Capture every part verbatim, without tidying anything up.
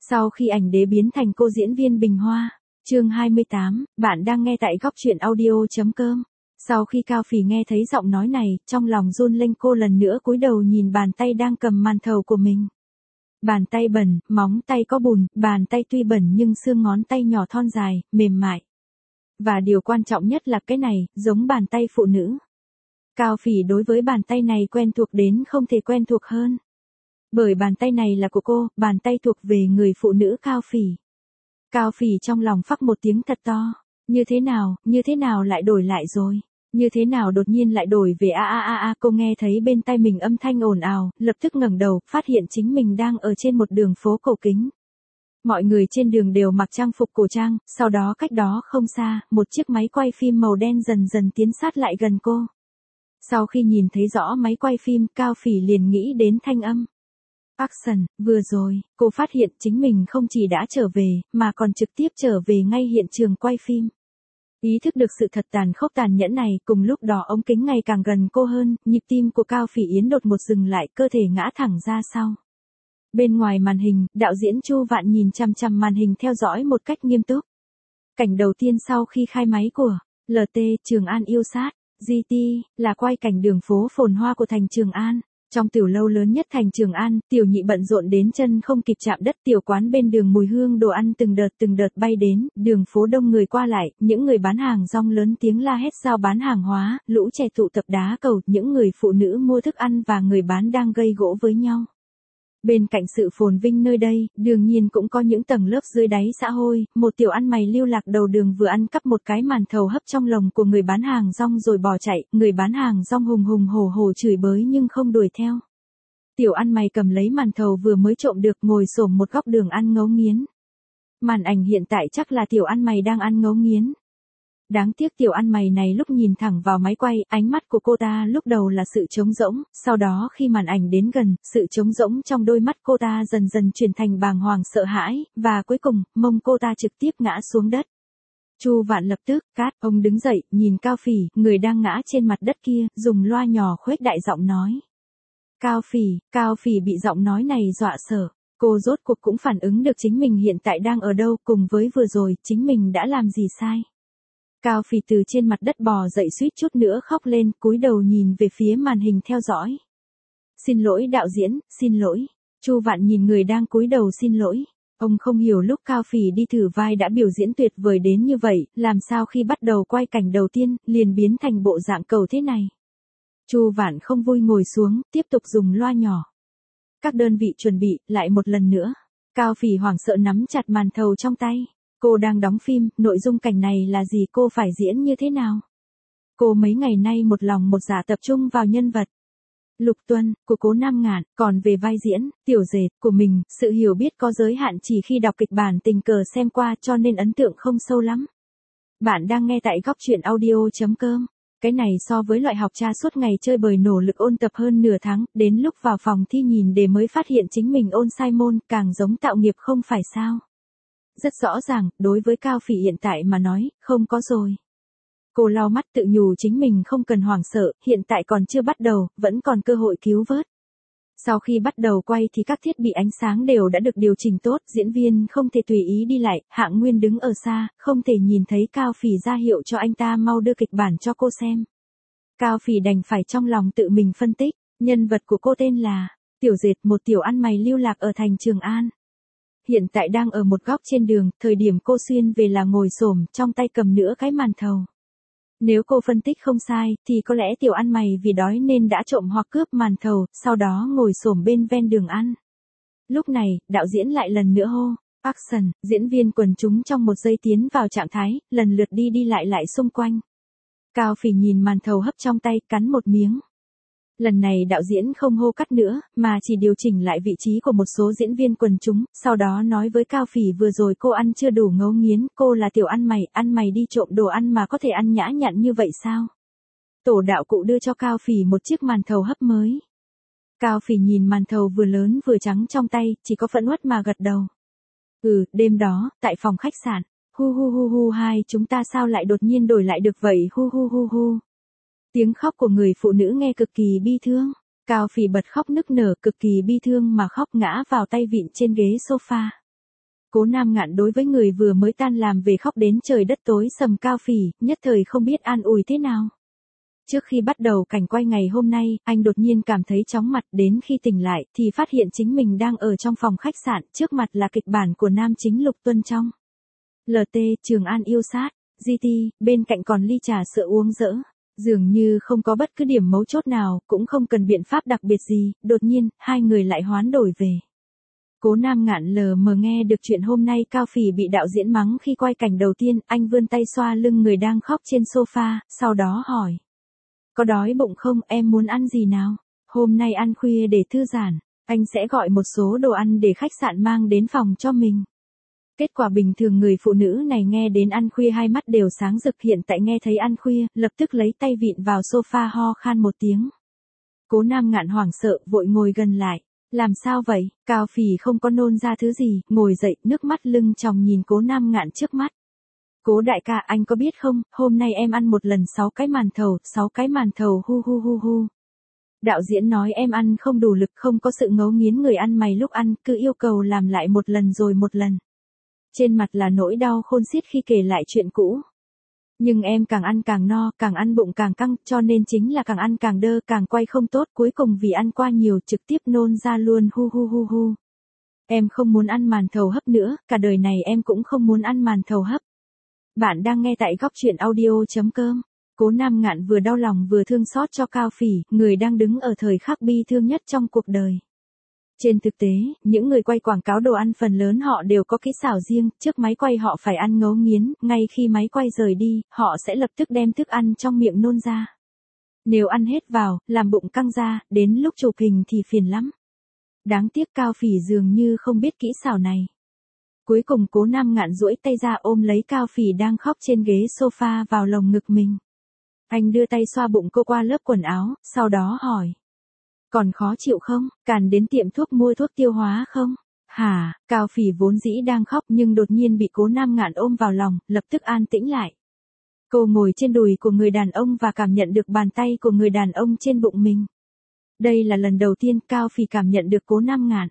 Sau khi ảnh đế biến thành cô diễn viên Bình Hoa. Chương hai mươi tám, bạn đang nghe tại góc truyện audio.com. Sau khi Cao Phỉ nghe thấy giọng nói này, trong lòng run lên, cô lần nữa cúi đầu nhìn bàn tay đang cầm màn thầu của mình. Bàn tay bẩn, móng tay có bùn, bàn tay tuy bẩn nhưng xương ngón tay nhỏ thon dài, mềm mại. Và điều quan trọng nhất là cái này, giống bàn tay phụ nữ. Cao Phỉ đối với bàn tay này quen thuộc đến không thể quen thuộc hơn. Bởi bàn tay này là của cô, bàn tay thuộc về người phụ nữ Cao Phỉ. Cao Phỉ trong lòng phắc một tiếng thật to. Như thế nào, như thế nào lại đổi lại rồi? Như thế nào đột nhiên lại đổi về a a a a? Cô nghe thấy bên tai mình âm thanh ồn ào, lập tức ngẩng đầu, phát hiện chính mình đang ở trên một đường phố cổ kính. Mọi người trên đường đều mặc trang phục cổ trang, sau đó cách đó không xa, một chiếc máy quay phim màu đen dần dần tiến sát lại gần cô. Sau khi nhìn thấy rõ máy quay phim, Cao Phỉ liền nghĩ đến thanh âm. Action, vừa rồi, cô phát hiện chính mình không chỉ đã trở về, mà còn trực tiếp trở về ngay hiện trường quay phim. Ý thức được sự thật tàn khốc tàn nhẫn này, cùng lúc đó ống kính ngày càng gần cô hơn, nhịp tim của Cao Phỉ Yến đột một dừng lại, cơ thể ngã thẳng ra sau. Bên ngoài màn hình, đạo diễn Chu Vạn nhìn chằm chằm màn hình theo dõi một cách nghiêm túc. Cảnh đầu tiên sau khi khai máy của lờ tê Trường An yêu sát, giê tê, là quay cảnh đường phố phồn hoa của thành Trường An. Trong tiểu lâu lớn nhất thành Trường An, Tiểu Nhị bận rộn đến chân không kịp chạm đất, tiểu quán bên đường mùi hương đồ ăn từng đợt từng đợt bay đến, đường phố đông người qua lại, những người bán hàng rong lớn tiếng la hét giao bán hàng hóa, lũ trẻ tụ tập đá cầu, những người phụ nữ mua thức ăn và người bán đang gây gỗ với nhau. Bên cạnh sự phồn vinh nơi đây, đương nhiên cũng có những tầng lớp dưới đáy xã hội, một tiểu ăn mày lưu lạc đầu đường vừa ăn cắp một cái màn thầu hấp trong lồng của người bán hàng rong rồi bỏ chạy, người bán hàng rong hùng hùng hổ hổ chửi bới nhưng không đuổi theo. Tiểu ăn mày cầm lấy màn thầu vừa mới trộm được, ngồi xổm một góc đường ăn ngấu nghiến. Màn ảnh hiện tại chắc là tiểu ăn mày đang ăn ngấu nghiến. Đáng tiếc tiểu ăn mày này lúc nhìn thẳng vào máy quay, ánh mắt của cô ta lúc đầu là sự trống rỗng, sau đó khi màn ảnh đến gần, sự trống rỗng trong đôi mắt cô ta dần dần chuyển thành bàng hoàng sợ hãi, và cuối cùng, mông cô ta trực tiếp ngã xuống đất. Chu Vạn lập tức, cát, ông đứng dậy, nhìn Cao Phỉ, người đang ngã trên mặt đất kia, dùng loa nhỏ khuếch đại giọng nói. Cao Phỉ, Cao Phỉ bị giọng nói này dọa sợ. Cô rốt cuộc cũng phản ứng được chính mình hiện tại đang ở đâu, cùng với vừa rồi, chính mình đã làm gì sai. Cao Phỉ từ trên mặt đất bò dậy suýt chút nữa khóc lên, cúi đầu nhìn về phía màn hình theo dõi. Xin lỗi đạo diễn, xin lỗi. Chu Vạn nhìn người đang cúi đầu xin lỗi. Ông không hiểu lúc Cao Phỉ đi thử vai đã biểu diễn tuyệt vời đến như vậy, làm sao khi bắt đầu quay cảnh đầu tiên, liền biến thành bộ dạng cầu thế này. Chu Vạn không vui ngồi xuống, tiếp tục dùng loa nhỏ. Các đơn vị chuẩn bị, lại một lần nữa. Cao Phỉ hoảng sợ nắm chặt màn thầu trong tay. Cô đang đóng phim, nội dung cảnh này là gì, cô phải diễn như thế nào? Cô mấy ngày nay một lòng một dạ tập trung vào nhân vật Lục Tuân, của Cố Nam Ngạn, còn về vai diễn, Tiểu Dệt, của mình, sự hiểu biết có giới hạn chỉ khi đọc kịch bản tình cờ xem qua cho nên ấn tượng không sâu lắm. Bạn đang nghe tại góc truyện audio.com. Cái này so với loại học tra suốt ngày chơi bời nỗ lực ôn tập hơn nửa tháng, đến lúc vào phòng thi nhìn đề mới phát hiện chính mình ôn sai môn, càng giống tạo nghiệp không phải sao? Rất rõ ràng, đối với Cao Phỉ hiện tại mà nói, không có rồi. Cô lau mắt tự nhủ chính mình không cần hoảng sợ, hiện tại còn chưa bắt đầu, vẫn còn cơ hội cứu vớt. Sau khi bắt đầu quay thì các thiết bị ánh sáng đều đã được điều chỉnh tốt, diễn viên không thể tùy ý đi lại, Hạng Nguyên đứng ở xa, không thể nhìn thấy Cao Phỉ ra hiệu cho anh ta mau đưa kịch bản cho cô xem. Cao Phỉ đành phải trong lòng tự mình phân tích, nhân vật của cô tên là Tiểu Dệt, một tiểu ăn mày lưu lạc ở thành Trường An. Hiện tại đang ở một góc trên đường, thời điểm cô xuyên về là ngồi xổm, trong tay cầm nửa cái màn thầu. Nếu cô phân tích không sai, thì có lẽ tiểu ăn mày vì đói nên đã trộm hoặc cướp màn thầu, sau đó ngồi xổm bên ven đường ăn. Lúc này, đạo diễn lại lần nữa hô, action, diễn viên quần chúng trong một giây tiến vào trạng thái, lần lượt đi đi lại lại xung quanh. Cao Phỉ nhìn màn thầu hấp trong tay, cắn một miếng. Lần này đạo diễn không hô cắt nữa, mà chỉ điều chỉnh lại vị trí của một số diễn viên quần chúng, sau đó nói với Cao Phỉ vừa rồi cô ăn chưa đủ ngấu nghiến, cô là tiểu ăn mày, ăn mày đi trộm đồ ăn mà có thể ăn nhã nhặn như vậy sao? Tổ đạo cụ đưa cho Cao Phỉ một chiếc màn thầu hấp mới. Cao Phỉ nhìn màn thầu vừa lớn vừa trắng trong tay, chỉ có phẫn uất mà gật đầu. Ừ, đêm đó, tại phòng khách sạn, hu hu hu hu hai chúng ta sao lại đột nhiên đổi lại được vậy hu hu hu hu. Tiếng khóc của người phụ nữ nghe cực kỳ bi thương. Cao Phỉ bật khóc nức nở, cực kỳ bi thương mà khóc, ngã vào tay vịn trên ghế sofa. Cố Nam Ngạn đối với người vừa mới tan làm về khóc đến trời đất tối sầm Cao Phỉ, nhất thời không biết an ủi thế nào. Trước khi bắt đầu cảnh quay ngày hôm nay, anh đột nhiên cảm thấy chóng mặt, đến khi tỉnh lại thì phát hiện chính mình đang ở trong phòng khách sạn, trước mặt là kịch bản của nam chính Lục Tuân trong lờ tê Trường An yêu sát, giê tê, bên cạnh còn ly trà sữa uống dỡ. Dường như không có bất cứ điểm mấu chốt nào, cũng không cần biện pháp đặc biệt gì, đột nhiên, hai người lại hoán đổi về. Cố Nam Ngạn lờ mờ nghe được chuyện hôm nay Cao Phỉ bị đạo diễn mắng khi quay cảnh đầu tiên, anh vươn tay xoa lưng người đang khóc trên sofa, sau đó hỏi. Có đói bụng không, em muốn ăn gì nào? Hôm nay ăn khuya để thư giãn, anh sẽ gọi một số đồ ăn để khách sạn mang đến phòng cho mình. Kết quả bình thường người phụ nữ này nghe đến ăn khuya hai mắt đều sáng rực, hiện tại nghe thấy ăn khuya, lập tức lấy tay vịn vào sofa ho khan một tiếng. Cố Nam Ngạn hoảng sợ, vội ngồi gần lại. Làm sao vậy? Cao Phỉ không có nôn ra thứ gì, ngồi dậy, nước mắt lưng tròng nhìn Cố Nam Ngạn trước mắt. Cố đại ca, anh có biết không, hôm nay em ăn một lần sáu cái màn thầu, sáu cái màn thầu hu hu hu hu. Đạo diễn nói em ăn không đủ lực, không có sự ngấu nghiến người ăn mày lúc ăn, cứ yêu cầu làm lại một lần rồi một lần. Trên mặt là nỗi đau khôn xiết khi kể lại chuyện cũ. Nhưng em càng ăn càng no, càng ăn bụng càng căng, cho nên chính là càng ăn càng đơ, càng quay không tốt, cuối cùng vì ăn qua nhiều trực tiếp nôn ra luôn hu hu hu hu. Em không muốn ăn màn thầu hấp nữa, cả đời này em cũng không muốn ăn màn thầu hấp. Bạn đang nghe tại góc truyện audio.com. Cố Nam Ngạn vừa đau lòng vừa thương xót cho Cao Phỉ, người đang đứng ở thời khắc bi thương nhất trong cuộc đời. Trên thực tế, những người quay quảng cáo đồ ăn phần lớn họ đều có kỹ xảo riêng, trước máy quay họ phải ăn ngấu nghiến, ngay khi máy quay rời đi, họ sẽ lập tức đem thức ăn trong miệng nôn ra. Nếu ăn hết vào, làm bụng căng ra, đến lúc chụp hình thì phiền lắm. Đáng tiếc Cao Phỉ dường như không biết kỹ xảo này. Cuối cùng Cố Nam Ngạn duỗi tay ra ôm lấy Cao Phỉ đang khóc trên ghế sofa vào lồng ngực mình. Anh đưa tay xoa bụng cô qua lớp quần áo, sau đó hỏi. Còn khó chịu không, cần đến tiệm thuốc mua thuốc tiêu hóa không? Hả, Cao Phỉ vốn dĩ đang khóc nhưng đột nhiên bị Cố Nam Ngạn ôm vào lòng, lập tức an tĩnh lại. Cô ngồi trên đùi của người đàn ông và cảm nhận được bàn tay của người đàn ông trên bụng mình. Đây là lần đầu tiên Cao Phỉ cảm nhận được Cố Nam Ngạn.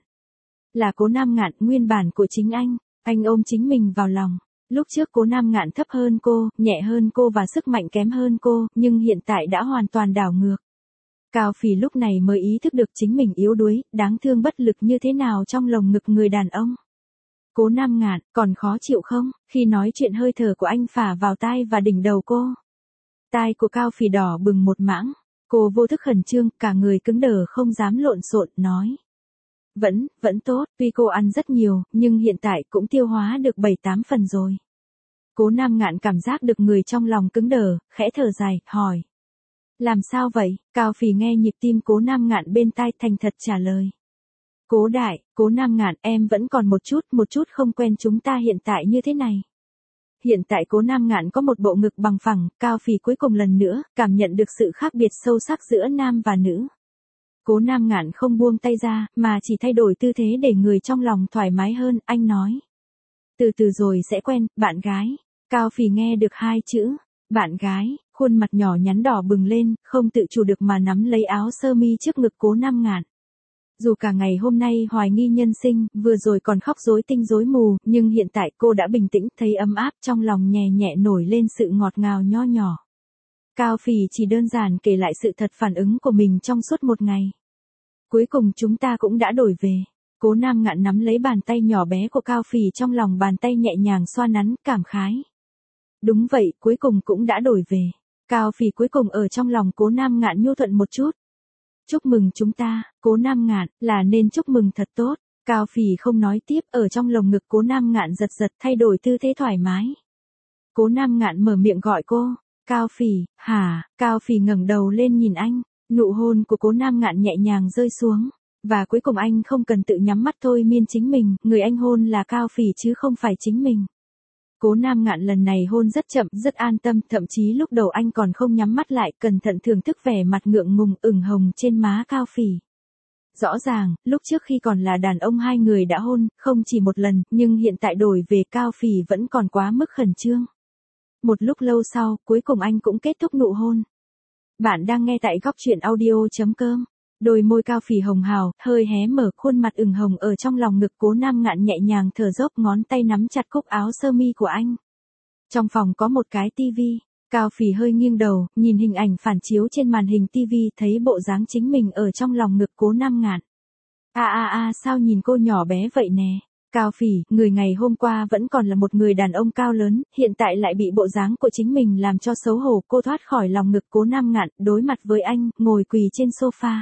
Là Cố Nam Ngạn nguyên bản của chính anh, anh ôm chính mình vào lòng. Lúc trước Cố Nam Ngạn thấp hơn cô, nhẹ hơn cô và sức mạnh kém hơn cô, nhưng hiện tại đã hoàn toàn đảo ngược. Cao Phỉ lúc này mới ý thức được chính mình yếu đuối, đáng thương bất lực như thế nào trong lồng ngực người đàn ông. Cố Nam Ngạn, còn khó chịu không? Khi nói chuyện hơi thở của anh phả vào tai và đỉnh đầu cô. Tai của Cao Phỉ đỏ bừng một mảng. Cô vô thức khẩn trương, cả người cứng đờ không dám lộn xộn, nói. Vẫn, vẫn tốt, tuy cô ăn rất nhiều, nhưng hiện tại cũng tiêu hóa được bảy tám phần rồi. Cố Nam Ngạn cảm giác được người trong lòng cứng đờ, khẽ thở dài, hỏi. Làm sao vậy? Cao Phỉ nghe nhịp tim Cố Nam Ngạn bên tai thành thật trả lời. Cố đại, Cố Nam Ngạn, em vẫn còn một chút, một chút không quen chúng ta hiện tại như thế này. Hiện tại Cố Nam Ngạn có một bộ ngực bằng phẳng, Cao Phỉ cuối cùng lần nữa, cảm nhận được sự khác biệt sâu sắc giữa nam và nữ. Cố Nam Ngạn không buông tay ra, mà chỉ thay đổi tư thế để người trong lòng thoải mái hơn, anh nói. Từ từ rồi sẽ quen, bạn gái. Cao Phỉ nghe được hai chữ, bạn gái, khuôn mặt nhỏ nhắn đỏ bừng lên, không tự chủ được mà nắm lấy áo sơ mi trước ngực Cố Nam Ngạn. Dù cả ngày hôm nay hoài nghi nhân sinh, vừa rồi còn khóc rối tinh rối mù, nhưng hiện tại cô đã bình tĩnh, thấy ấm áp trong lòng nhẹ nhẹ nổi lên sự ngọt ngào nho nhỏ. Cao Phỉ chỉ đơn giản kể lại sự thật phản ứng của mình trong suốt một ngày. Cuối cùng chúng ta cũng đã đổi về. Cố Nam Ngạn nắm lấy bàn tay nhỏ bé của Cao Phỉ trong lòng bàn tay nhẹ nhàng xoa nắn, cảm khái. Đúng vậy, cuối cùng cũng đã đổi về. Cao Phỉ cuối cùng ở trong lòng Cố Nam Ngạn nhu thuận một chút. Chúc mừng chúng ta, Cố Nam Ngạn, là nên chúc mừng thật tốt. Cao Phỉ không nói tiếp, ở trong lồng ngực Cố Nam Ngạn giật giật thay đổi tư thế thoải mái. Cố Nam Ngạn mở miệng gọi cô. Cao Phỉ, hả? Cao Phỉ ngẩng đầu lên nhìn anh. Nụ hôn của Cố Nam Ngạn nhẹ nhàng rơi xuống. Và cuối cùng anh không cần tự nhắm mắt thôi miên chính mình, người anh hôn là Cao Phỉ chứ không phải chính mình. Cố Nam Ngạn lần này hôn rất chậm, rất an tâm, thậm chí lúc đầu anh còn không nhắm mắt lại, cẩn thận thưởng thức vẻ mặt ngượng ngùng ửng hồng trên má Cao Phỉ. Rõ ràng, lúc trước khi còn là đàn ông hai người đã hôn, không chỉ một lần, nhưng hiện tại đổi về Cao Phỉ vẫn còn quá mức khẩn trương. Một lúc lâu sau, cuối cùng anh cũng kết thúc nụ hôn. Bạn đang nghe tại góc truyện audio chấm com. Đôi môi Cao Phỉ hồng hào, hơi hé mở, khuôn mặt ửng hồng ở trong lòng ngực Cố Nam Ngạn nhẹ nhàng thở dốc, ngón tay nắm chặt cúc áo sơ mi của anh. Trong phòng có một cái tivi, Cao Phỉ hơi nghiêng đầu, nhìn hình ảnh phản chiếu trên màn hình tivi, thấy bộ dáng chính mình ở trong lòng ngực Cố Nam Ngạn. A a a, sao nhìn cô nhỏ bé vậy nè? Cao Phỉ, người ngày hôm qua vẫn còn là một người đàn ông cao lớn, hiện tại lại bị bộ dáng của chính mình làm cho xấu hổ. Cô thoát khỏi lòng ngực Cố Nam Ngạn, đối mặt với anh, ngồi quỳ trên sofa.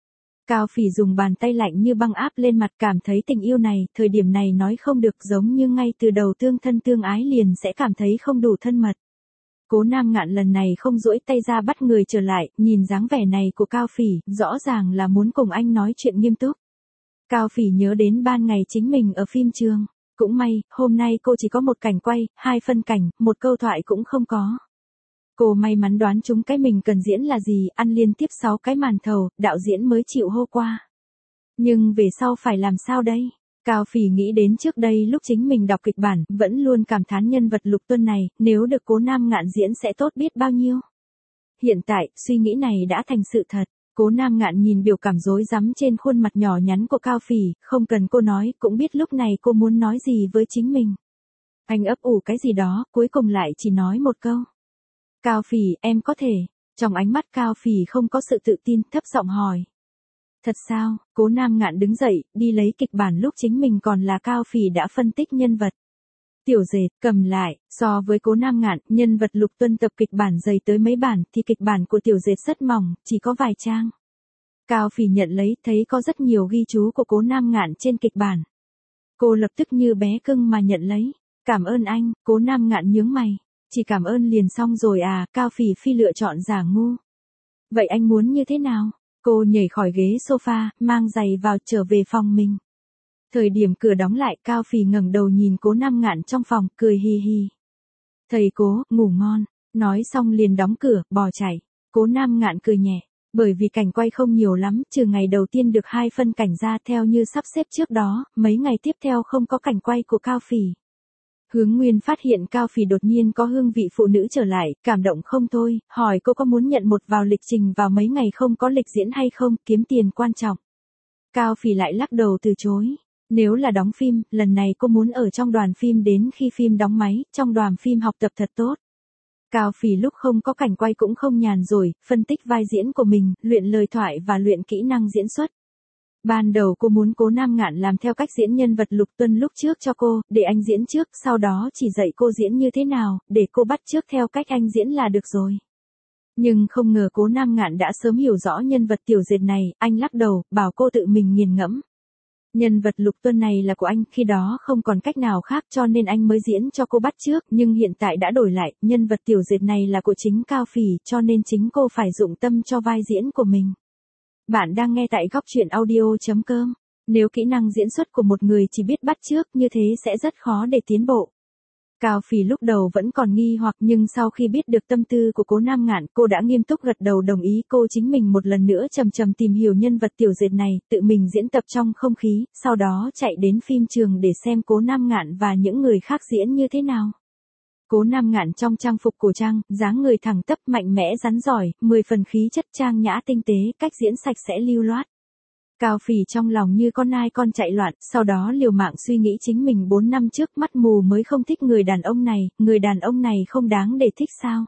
Cao Phỉ dùng bàn tay lạnh như băng áp lên mặt, cảm thấy tình yêu này, thời điểm này nói không được, giống như ngay từ đầu tương thân tương ái liền sẽ cảm thấy không đủ thân mật. Cố Nam Ngạn lần này không duỗi tay ra bắt người trở lại, nhìn dáng vẻ này của Cao Phỉ, rõ ràng là muốn cùng anh nói chuyện nghiêm túc. Cao Phỉ nhớ đến ban ngày chính mình ở phim trường. Cũng may, hôm nay cô chỉ có một cảnh quay, hai phân cảnh, một câu thoại cũng không có. Cô may mắn đoán trúng cái mình cần diễn là gì, ăn liên tiếp sáu cái màn thầu, đạo diễn mới chịu hô qua. Nhưng về sau phải làm sao đây? Cao Phỉ nghĩ đến trước đây lúc chính mình đọc kịch bản, vẫn luôn cảm thán nhân vật Lục Tuân này, nếu được Cố Nam Ngạn diễn sẽ tốt biết bao nhiêu. Hiện tại, suy nghĩ này đã thành sự thật. Cố Nam Ngạn nhìn biểu cảm rối rắm trên khuôn mặt nhỏ nhắn của Cao Phỉ, không cần cô nói, cũng biết lúc này cô muốn nói gì với chính mình. Anh ấp ủ cái gì đó, cuối cùng lại chỉ nói một câu. Cao Phỉ, em có thể. Trong ánh mắt Cao Phỉ không có sự tự tin, thấp giọng hỏi. Thật sao? Cố Nam Ngạn đứng dậy, đi lấy kịch bản lúc chính mình còn là Cao Phỉ đã phân tích nhân vật. Tiểu Dệt, cầm lại, so với Cố Nam Ngạn, nhân vật Lục Tuân tập kịch bản dày tới mấy bản, thì kịch bản của Tiểu Dệt rất mỏng, chỉ có vài trang. Cao Phỉ nhận lấy, thấy có rất nhiều ghi chú của Cố Nam Ngạn trên kịch bản. Cô lập tức như bé cưng mà nhận lấy. Cảm ơn anh. Cố Nam Ngạn nhướng mày. Chỉ cảm ơn liền xong rồi à? Cao Phỉ phi lựa chọn giả ngu. Vậy anh muốn như thế nào? Cô nhảy khỏi ghế sofa, mang giày vào trở về phòng mình. Thời điểm cửa đóng lại, Cao Phỉ ngẩng đầu nhìn Cố Nam Ngạn trong phòng, cười hi hi. Thầy Cố, ngủ ngon. Nói xong liền đóng cửa, bỏ chạy. Cố Nam Ngạn cười nhẹ. Bởi vì cảnh quay không nhiều lắm, trừ ngày đầu tiên được hai phân cảnh ra theo như sắp xếp trước đó, mấy ngày tiếp theo không có cảnh quay của Cao Phỉ. Hướng Nguyên phát hiện Cao Phỉ đột nhiên có hương vị phụ nữ trở lại, cảm động không thôi, hỏi cô có muốn nhận một vào lịch trình vào mấy ngày không có lịch diễn hay không, kiếm tiền quan trọng. Cao Phỉ lại lắc đầu từ chối. Nếu là đóng phim, lần này cô muốn ở trong đoàn phim đến khi phim đóng máy, trong đoàn phim học tập thật tốt. Cao Phỉ lúc không có cảnh quay cũng không nhàn rồi, phân tích vai diễn của mình, luyện lời thoại và luyện kỹ năng diễn xuất. Ban đầu cô muốn Cố Nam Ngạn làm theo cách diễn nhân vật Lục Tuân lúc trước cho cô, để anh diễn trước, sau đó chỉ dạy cô diễn như thế nào, để cô bắt chước theo cách anh diễn là được rồi. Nhưng không ngờ Cố Nam Ngạn đã sớm hiểu rõ nhân vật Tiểu Dệt này, anh lắc đầu, bảo cô tự mình nghiền ngẫm. Nhân vật Lục Tuân này là của anh, khi đó không còn cách nào khác cho nên anh mới diễn cho cô bắt chước, nhưng hiện tại đã đổi lại, nhân vật Tiểu Dệt này là của chính Cao Phỉ, cho nên chính cô phải dụng tâm cho vai diễn của mình. Bạn đang nghe tại góc truyện audio chấm com. Nếu kỹ năng diễn xuất của một người chỉ biết bắt chước như thế sẽ rất khó để tiến bộ. Cao Phỉ lúc đầu vẫn còn nghi hoặc nhưng sau khi biết được tâm tư của Cố Nam Ngạn, cô đã nghiêm túc gật đầu đồng ý. Cô chính mình một lần nữa chầm chầm tìm hiểu nhân vật Tiểu Dệt này, tự mình diễn tập trong không khí, sau đó chạy đến phim trường để xem Cố Nam Ngạn và những người khác diễn như thế nào. Cố Nam Ngạn trong trang phục cổ trang, dáng người thẳng tắp mạnh mẽ rắn giỏi, mười phần khí chất trang nhã tinh tế, cách diễn sạch sẽ lưu loát. Cao Phỉ trong lòng như con nai con chạy loạn, sau đó liều mạng suy nghĩ chính mình bốn năm trước mắt mù mới không thích người đàn ông này, người đàn ông này không đáng để thích sao?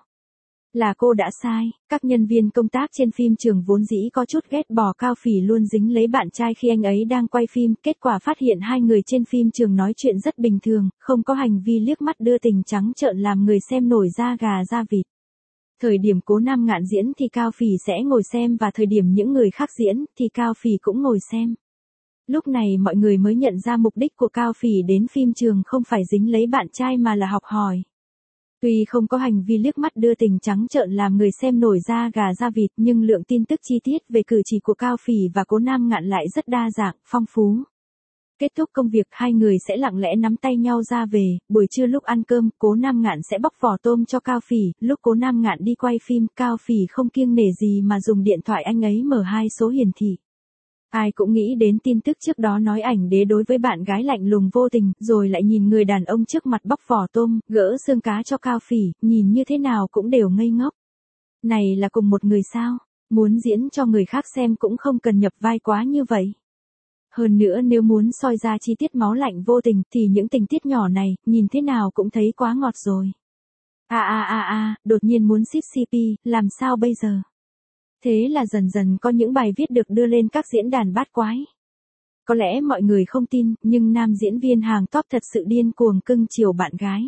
Là cô đã sai, các nhân viên công tác trên phim trường vốn dĩ có chút ghét bỏ Cao Phỉ luôn dính lấy bạn trai khi anh ấy đang quay phim, kết quả phát hiện hai người trên phim trường nói chuyện rất bình thường, không có hành vi liếc mắt đưa tình trắng trợn làm người xem nổi da gà da vịt. Thời điểm Cố Nam Ngạn diễn thì Cao Phỉ sẽ ngồi xem và thời điểm những người khác diễn thì Cao Phỉ cũng ngồi xem. Lúc này mọi người mới nhận ra mục đích của Cao Phỉ đến phim trường không phải dính lấy bạn trai mà là học hỏi. Tuy không có hành vi liếc mắt đưa tình trắng trợn làm người xem nổi da gà da vịt nhưng lượng tin tức chi tiết về cử chỉ của Cao Phỉ và Cố Nam Ngạn lại rất đa dạng, phong phú. Kết thúc công việc hai người sẽ lặng lẽ nắm tay nhau ra về, buổi trưa lúc ăn cơm, Cố Nam Ngạn sẽ bóc vỏ tôm cho Cao Phỉ, lúc Cố Nam Ngạn đi quay phim, Cao Phỉ không kiêng nể gì mà dùng điện thoại anh ấy mở hai số hiển thị. Ai cũng nghĩ đến tin tức trước đó nói ảnh đế đối với bạn gái lạnh lùng vô tình, rồi lại nhìn người đàn ông trước mặt bóc vỏ tôm, gỡ xương cá cho Cao Phỉ, nhìn như thế nào cũng đều ngây ngốc. Này là cùng một người sao? Muốn diễn cho người khác xem cũng không cần nhập vai quá như vậy. Hơn nữa nếu muốn soi ra chi tiết máu lạnh vô tình thì những tình tiết nhỏ này, nhìn thế nào cũng thấy quá ngọt rồi. À à à à, đột nhiên muốn ship xê pê, làm sao bây giờ? Thế là dần dần có những bài viết được đưa lên các diễn đàn bát quái. Có lẽ mọi người không tin, nhưng nam diễn viên hàng top thật sự điên cuồng cưng chiều bạn gái.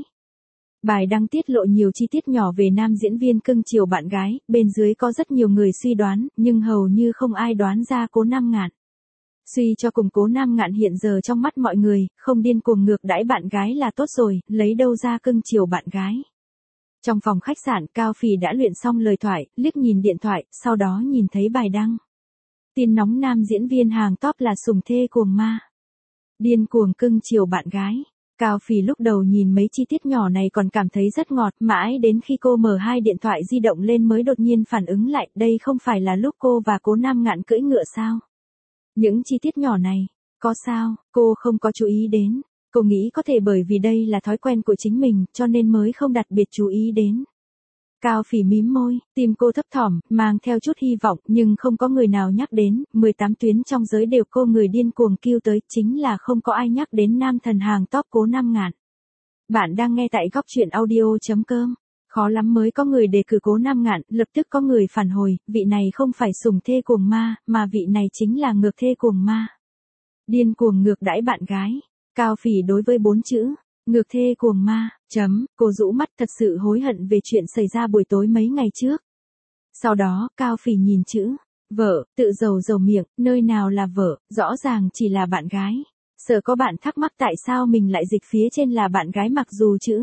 Bài đăng tiết lộ nhiều chi tiết nhỏ về nam diễn viên cưng chiều bạn gái, bên dưới có rất nhiều người suy đoán, nhưng hầu như không ai đoán ra Cố Nam Ngạn. Suy cho cùng Cố Nam Ngạn hiện giờ trong mắt mọi người, không điên cuồng ngược đãi bạn gái là tốt rồi, lấy đâu ra cưng chiều bạn gái. Trong phòng khách sạn, Cao Phỉ đã luyện xong lời thoại, liếc nhìn điện thoại, sau đó nhìn thấy bài đăng. Tin nóng nam diễn viên hàng top là sùng thê cuồng ma. Điên cuồng cưng chiều bạn gái. Cao Phỉ lúc đầu nhìn mấy chi tiết nhỏ này còn cảm thấy rất ngọt, mãi đến khi cô mở hai điện thoại di động lên mới đột nhiên phản ứng lại, đây không phải là lúc cô và Cố Nam Ngạn cưỡi ngựa sao? Những chi tiết nhỏ này, có sao, cô không có chú ý đến. Cô nghĩ có thể bởi vì đây là thói quen của chính mình, cho nên mới không đặc biệt chú ý đến. Cao Phỉ mím môi, tim cô thấp thỏm, mang theo chút hy vọng, nhưng không có người nào nhắc đến, mười tám tuyến trong giới đều cô người điên cuồng kêu tới, chính là không có ai nhắc đến nam thần hàng top Cố Nam Ngạn. Bạn đang nghe tại góc truyện audio chấm com. Khó lắm mới có người đề cử Cố Nam Ngạn, lập tức có người phản hồi, vị này không phải sùng thê cuồng ma, mà vị này chính là ngược thê cuồng ma. Điên cuồng ngược đãi bạn gái. Cao Phỉ đối với bốn chữ, ngược thê cuồng ma, chấm, cô rũ mắt thật sự hối hận về chuyện xảy ra buổi tối mấy ngày trước. Sau đó, Cao Phỉ nhìn chữ, vợ, tự dầu dầu miệng, nơi nào là vợ, rõ ràng chỉ là bạn gái. Sợ có bạn thắc mắc tại sao mình lại dịch phía trên là bạn gái mặc dù chữ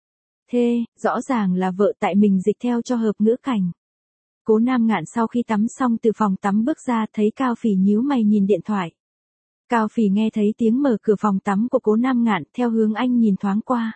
thê, rõ ràng là vợ tại mình dịch theo cho hợp ngữ cảnh. Cố Nam Ngạn sau khi tắm xong từ phòng tắm bước ra thấy Cao Phỉ nhíu mày nhìn điện thoại. Cao Phỉ nghe thấy tiếng mở cửa phòng tắm của Cố Nam Ngạn, theo hướng anh nhìn thoáng qua.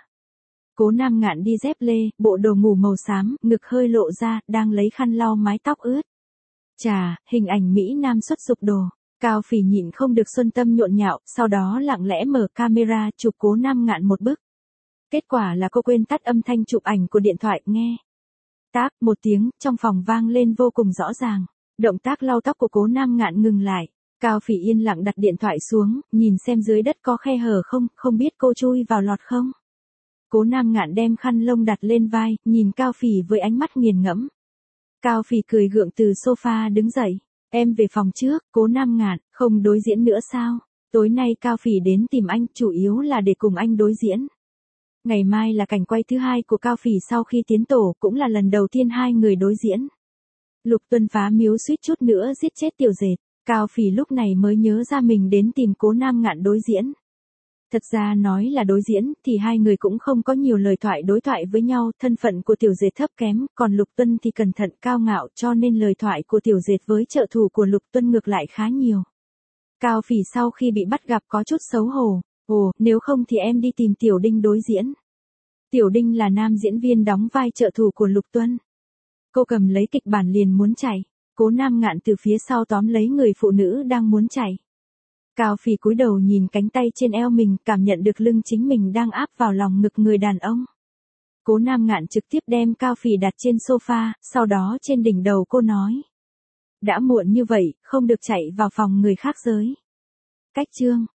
Cố Nam Ngạn đi dép lê, bộ đồ ngủ màu xám, ngực hơi lộ ra, đang lấy khăn lau mái tóc ướt. Chà, hình ảnh Mỹ Nam xuất dục đồ. Cao Phỉ nhịn không được xuân tâm nhộn nhạo, sau đó lặng lẽ mở camera chụp Cố Nam Ngạn một bức. Kết quả là cô quên tắt âm thanh chụp ảnh của điện thoại, nghe. Táp, một tiếng, trong phòng vang lên vô cùng rõ ràng. Động tác lau tóc của Cố Nam Ngạn ngừng lại. Cao Phỉ yên lặng đặt điện thoại xuống, nhìn xem dưới đất có khe hở không, không biết cô chui vào lọt không. Cố Nam Ngạn đem khăn lông đặt lên vai, nhìn Cao Phỉ với ánh mắt nghiền ngẫm. Cao Phỉ cười gượng từ sofa đứng dậy. Em về phòng trước, Cố Nam Ngạn, không đối diễn nữa sao? Tối nay Cao Phỉ đến tìm anh, chủ yếu là để cùng anh đối diễn. Ngày mai là cảnh quay thứ hai của Cao Phỉ sau khi tiến tổ, cũng là lần đầu tiên hai người đối diễn. Lục Tuân phá miếu suýt chút nữa giết chết Tiểu Dệt. Cao Phỉ lúc này mới nhớ ra mình đến tìm Cố Nam Ngạn đối diễn. Thật ra nói là đối diễn, thì hai người cũng không có nhiều lời thoại đối thoại với nhau, thân phận của Tiểu Dệt thấp kém, còn Lục Tuân thì cẩn thận cao ngạo cho nên lời thoại của Tiểu Dệt với trợ thủ của Lục Tuân ngược lại khá nhiều. Cao Phỉ sau khi bị bắt gặp có chút xấu hổ, ồ, nếu không thì em đi tìm Tiểu Đinh đối diễn. Tiểu Đinh là nam diễn viên đóng vai trợ thủ của Lục Tuân. Cô cầm lấy kịch bản liền muốn chạy. Cố Nam Ngạn từ phía sau tóm lấy người phụ nữ đang muốn chạy. Cao Phỉ cúi đầu nhìn cánh tay trên eo mình, cảm nhận được lưng chính mình đang áp vào lòng ngực người đàn ông. Cố Nam Ngạn trực tiếp đem Cao Phỉ đặt trên sofa, sau đó trên đỉnh đầu cô nói. Đã muộn như vậy, không được chạy vào phòng người khác giới. Cách chương.